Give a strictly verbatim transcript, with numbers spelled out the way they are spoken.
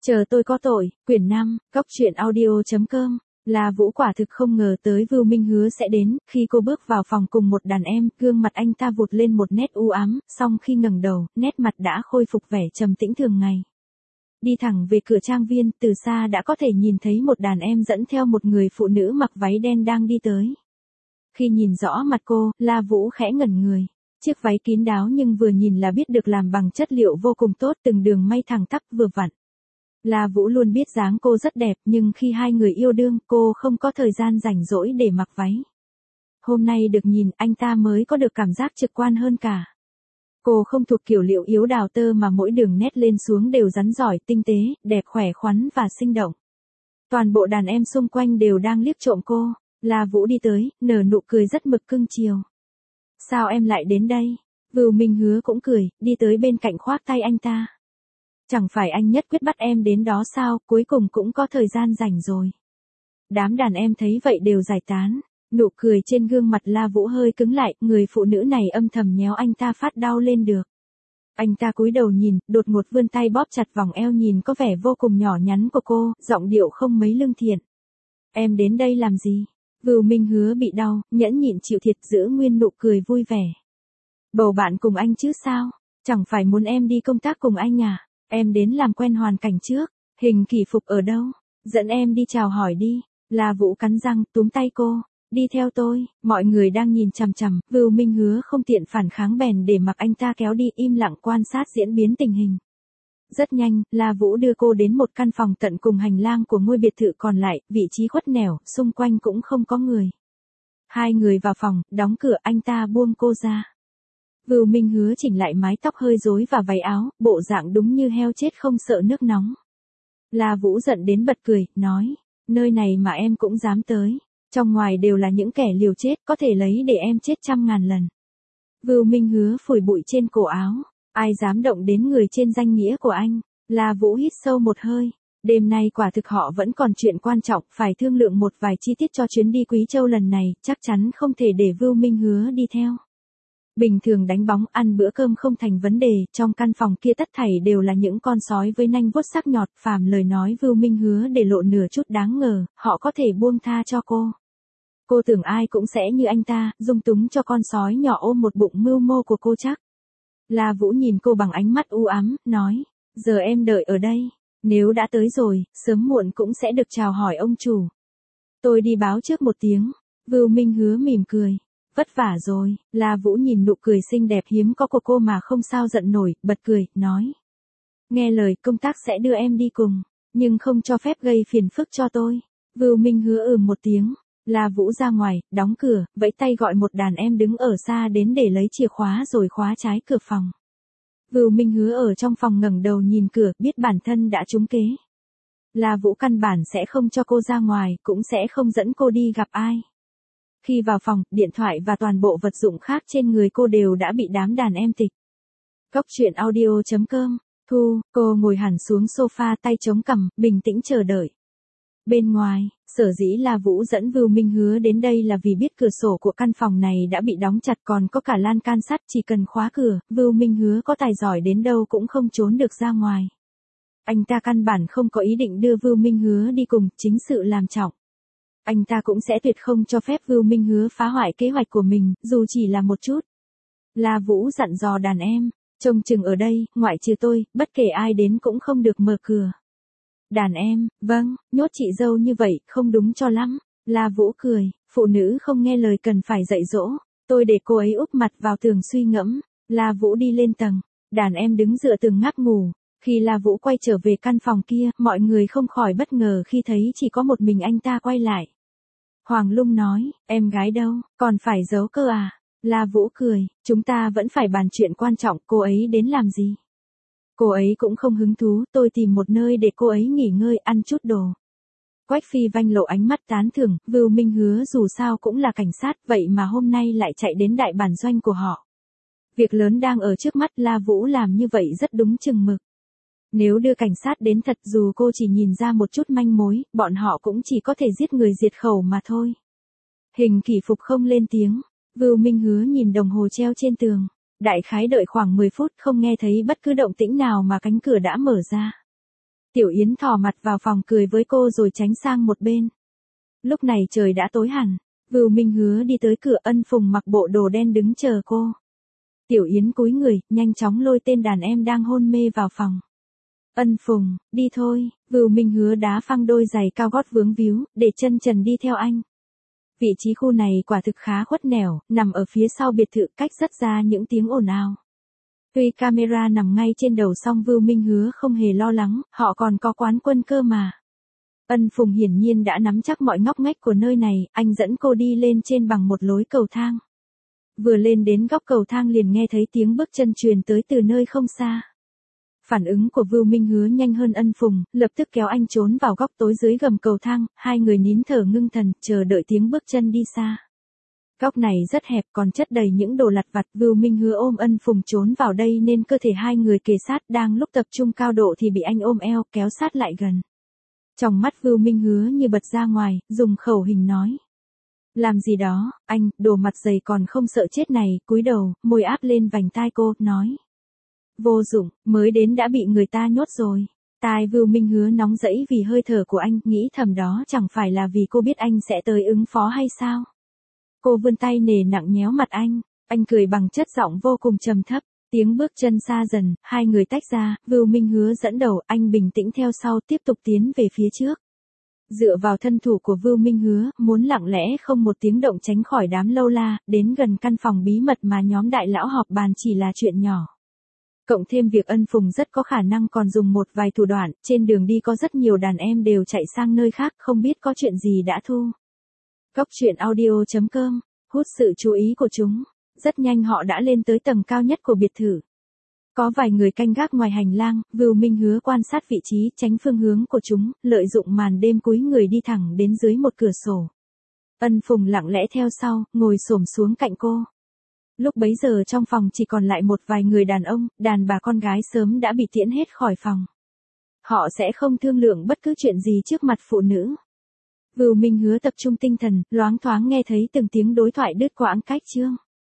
Chờ tôi có tội, quyển năm, góc truyện audio chấm com. La Vũ quả thực không ngờ tới Vưu Minh Hứa sẽ đến, khi cô bước vào phòng cùng một đàn em, gương mặt anh ta vụt lên một nét u ám, song khi ngẩng đầu, nét mặt đã khôi phục vẻ trầm tĩnh thường ngày. Đi thẳng về cửa trang viên, từ xa đã có thể nhìn thấy một đàn em dẫn theo một người phụ nữ mặc váy đen đang đi tới. Khi nhìn rõ mặt cô, La Vũ khẽ ngẩn người. Chiếc váy kín đáo nhưng vừa nhìn là biết được làm bằng chất liệu vô cùng tốt, từng đường may thẳng tắp vừa vặn. La Vũ luôn biết dáng cô rất đẹp, nhưng khi hai người yêu đương, cô không có thời gian rảnh rỗi để mặc váy. Hôm nay được nhìn, anh ta mới có được cảm giác trực quan hơn cả. Cô không thuộc kiểu liệu yếu đào tơ mà mỗi đường nét lên xuống đều rắn giỏi, tinh tế, đẹp khỏe khoắn và sinh động. Toàn bộ đàn em xung quanh đều đang liếc trộm cô. La Vũ đi tới, nở nụ cười rất mực cưng chiều. Sao em lại đến đây? Vưu Minh Hứa cũng cười, đi tới bên cạnh khoác tay anh ta. Chẳng phải anh nhất quyết bắt em đến đó sao, cuối cùng cũng có thời gian rảnh rồi. Đám đàn em thấy vậy đều giải tán, nụ cười trên gương mặt La Vũ hơi cứng lại, người phụ nữ này âm thầm nhéo anh ta phát đau lên được. Anh ta cúi đầu nhìn, đột ngột vươn tay bóp chặt vòng eo nhìn có vẻ vô cùng nhỏ nhắn của cô, giọng điệu không mấy lương thiện. Em đến đây làm gì? Vưu Minh Hứa bị đau, nhẫn nhịn chịu thiệt giữ nguyên nụ cười vui vẻ. Bầu bạn cùng anh chứ sao? Chẳng phải muốn em đi công tác cùng anh à? Em đến làm quen hoàn cảnh trước. Hình kỷ phục ở đâu? Dẫn em đi chào hỏi đi. La Vũ cắn răng, túm tay cô. Đi theo tôi. Mọi người đang nhìn chằm chằm. Vưu Minh Hứa không tiện phản kháng bèn để mặc anh ta kéo đi, im lặng quan sát diễn biến tình hình. Rất nhanh, La Vũ đưa cô đến một căn phòng tận cùng hành lang của ngôi biệt thự còn lại, vị trí khuất nẻo, xung quanh cũng không có người. Hai người vào phòng, đóng cửa, anh ta buông cô ra. Vưu Minh Hứa chỉnh lại mái tóc hơi rối và váy áo, bộ dạng đúng như heo chết không sợ nước nóng. La Vũ giận đến bật cười, nói, nơi này mà em cũng dám tới, trong ngoài đều là những kẻ liều chết, có thể lấy để em chết trăm ngàn lần. Vưu Minh Hứa phủi bụi trên cổ áo, ai dám động đến người trên danh nghĩa của anh. La Vũ hít sâu một hơi, đêm nay quả thực họ vẫn còn chuyện quan trọng, phải thương lượng một vài chi tiết cho chuyến đi Quý Châu lần này, chắc chắn không thể để Vưu Minh Hứa đi theo. Bình thường đánh bóng ăn bữa cơm không thành vấn đề, trong căn phòng kia tất thảy đều là những con sói với nanh vuốt sắc nhọt, phàm lời nói Vưu Minh Hứa để lộ nửa chút đáng ngờ, họ có thể buông tha cho cô. Cô tưởng ai cũng sẽ như anh ta, dung túng cho con sói nhỏ ôm một bụng mưu mô của cô chắc. La Vũ nhìn cô bằng ánh mắt u ám, nói, giờ em đợi ở đây, nếu đã tới rồi, sớm muộn cũng sẽ được chào hỏi ông chủ. Tôi đi báo trước một tiếng. Vưu Minh Hứa mỉm cười. Vất vả rồi. La Vũ nhìn nụ cười xinh đẹp hiếm có của cô mà không sao giận nổi, bật cười, nói. Nghe lời, công tác sẽ đưa em đi cùng, nhưng không cho phép gây phiền phức cho tôi. Vưu Minh Hứa ừm một tiếng. La Vũ ra ngoài, đóng cửa, vẫy tay gọi một đàn em đứng ở xa đến để lấy chìa khóa rồi khóa trái cửa phòng. Vưu Minh Hứa ở trong phòng ngẩng đầu nhìn cửa, biết bản thân đã trúng kế. La Vũ căn bản sẽ không cho cô ra ngoài, cũng sẽ không dẫn cô đi gặp ai. Khi vào phòng, điện thoại và toàn bộ vật dụng khác trên người cô đều đã bị đám đàn em tịch. Góc truyện audio chấm com. Thu, cô ngồi hẳn xuống sofa tay chống cằm, bình tĩnh chờ đợi. Bên ngoài, sở dĩ La Vũ dẫn Vưu Minh Hứa đến đây là vì biết cửa sổ của căn phòng này đã bị đóng chặt, còn có cả lan can sắt, chỉ cần khóa cửa, Vưu Minh Hứa có tài giỏi đến đâu cũng không trốn được ra ngoài. Anh ta căn bản không có ý định đưa Vưu Minh Hứa đi cùng, chính sự làm trọng. Anh ta cũng sẽ tuyệt không cho phép Vưu Minh Hứa phá hoại kế hoạch của mình, dù chỉ là một chút. La Vũ dặn dò đàn em, trông chừng ở đây, ngoại trừ tôi, bất kể ai đến cũng không được mở cửa. Đàn em, vâng, nhốt chị dâu như vậy, không đúng cho lắm. La Vũ cười, phụ nữ không nghe lời cần phải dạy dỗ. Tôi để cô ấy úp mặt vào tường suy ngẫm. La Vũ đi lên tầng, đàn em đứng dựa tường ngáp ngủ. Khi La Vũ quay trở về căn phòng kia, mọi người không khỏi bất ngờ khi thấy chỉ có một mình anh ta quay lại. Hoàng Lung nói, em gái đâu, còn phải giấu cơ à? La Vũ cười, chúng ta vẫn phải bàn chuyện quan trọng, cô ấy đến làm gì? Cô ấy cũng không hứng thú, tôi tìm một nơi để cô ấy nghỉ ngơi, ăn chút đồ. Quách Phi Vanh lộ ánh mắt tán thưởng, Vưu Minh Hứa dù sao cũng là cảnh sát, vậy mà hôm nay lại chạy đến đại bản doanh của họ. Việc lớn đang ở trước mắt, La Vũ làm như vậy rất đúng chừng mực. Nếu đưa cảnh sát đến thật, dù cô chỉ nhìn ra một chút manh mối, bọn họ cũng chỉ có thể giết người diệt khẩu mà thôi. Hình kỷ phục không lên tiếng. Vưu Minh Hứa nhìn đồng hồ treo trên tường. Đại khái đợi khoảng mười phút không nghe thấy bất cứ động tĩnh nào mà cánh cửa đã mở ra. Tiểu Yến thò mặt vào phòng cười với cô rồi tránh sang một bên. Lúc này trời đã tối hẳn, Vưu Minh Hứa đi tới cửa, Ân Phùng mặc bộ đồ đen đứng chờ cô. Tiểu Yến cúi người, nhanh chóng lôi tên đàn em đang hôn mê vào phòng. Ân Phùng, đi thôi, Vưu Minh Hứa đá phăng đôi giày cao gót vướng víu, để chân trần đi theo anh. Vị trí khu này quả thực khá khuất nẻo, nằm ở phía sau biệt thự, cách rất ra những tiếng ồn ào. Tuy camera nằm ngay trên đầu song Vưu Minh Hứa không hề lo lắng, họ còn có quán quân cơ mà. Ân Phùng hiển nhiên đã nắm chắc mọi ngóc ngách của nơi này, anh dẫn cô đi lên trên bằng một lối cầu thang. Vừa lên đến góc cầu thang liền nghe thấy tiếng bước chân truyền tới từ nơi không xa. Phản ứng của Vưu Minh Hứa nhanh hơn Ân Phùng, lập tức kéo anh trốn vào góc tối dưới gầm cầu thang, hai người nín thở ngưng thần, chờ đợi tiếng bước chân đi xa. Góc này rất hẹp còn chất đầy những đồ lặt vặt, Vưu Minh Hứa ôm Ân Phùng trốn vào đây nên cơ thể hai người kề sát, đang lúc tập trung cao độ thì bị anh ôm eo kéo sát lại gần. Trong mắt Vưu Minh Hứa như bật ra ngoài, dùng khẩu hình nói. Làm gì đó, anh, đồ mặt dày còn không sợ chết này, cúi đầu, môi áp lên vành tai cô, nói. Vô dụng, mới đến đã bị người ta nhốt rồi. Tai Vưu Minh Hứa nóng rẫy vì hơi thở của anh, nghĩ thầm đó chẳng phải là vì cô biết anh sẽ tới ứng phó hay sao. Cô vươn tay nề nặng nhéo mặt anh, anh cười bằng chất giọng vô cùng trầm thấp. Tiếng bước chân xa dần, hai người tách ra, Vưu Minh Hứa dẫn đầu, anh bình tĩnh theo sau, tiếp tục tiến về phía trước. Dựa vào thân thủ của Vưu Minh Hứa, muốn lặng lẽ không một tiếng động tránh khỏi đám lâu la, đến gần căn phòng bí mật mà nhóm đại lão họp bàn chỉ là chuyện nhỏ. Cộng thêm việc Ân Phùng rất có khả năng còn dùng một vài thủ đoạn, trên đường đi có rất nhiều đàn em đều chạy sang nơi khác, không biết có chuyện gì đã thu. Cóc truyện audio chấm com, hút sự chú ý của chúng. Rất nhanh họ đã lên tới tầng cao nhất của biệt thự. Có vài người canh gác ngoài hành lang, Vưu Minh Hứa quan sát vị trí, tránh phương hướng của chúng, lợi dụng màn đêm cúi người đi thẳng đến dưới một cửa sổ. Ân Phùng lặng lẽ theo sau, ngồi xổm xuống cạnh cô. Lúc bấy giờ trong phòng chỉ còn lại một vài người đàn ông, đàn bà con gái sớm đã bị tiễn hết khỏi phòng. Họ sẽ không thương lượng bất cứ chuyện gì trước mặt phụ nữ. Vưu Minh Hứa tập trung tinh thần, loáng thoáng nghe thấy từng tiếng đối thoại đứt quãng cách chương.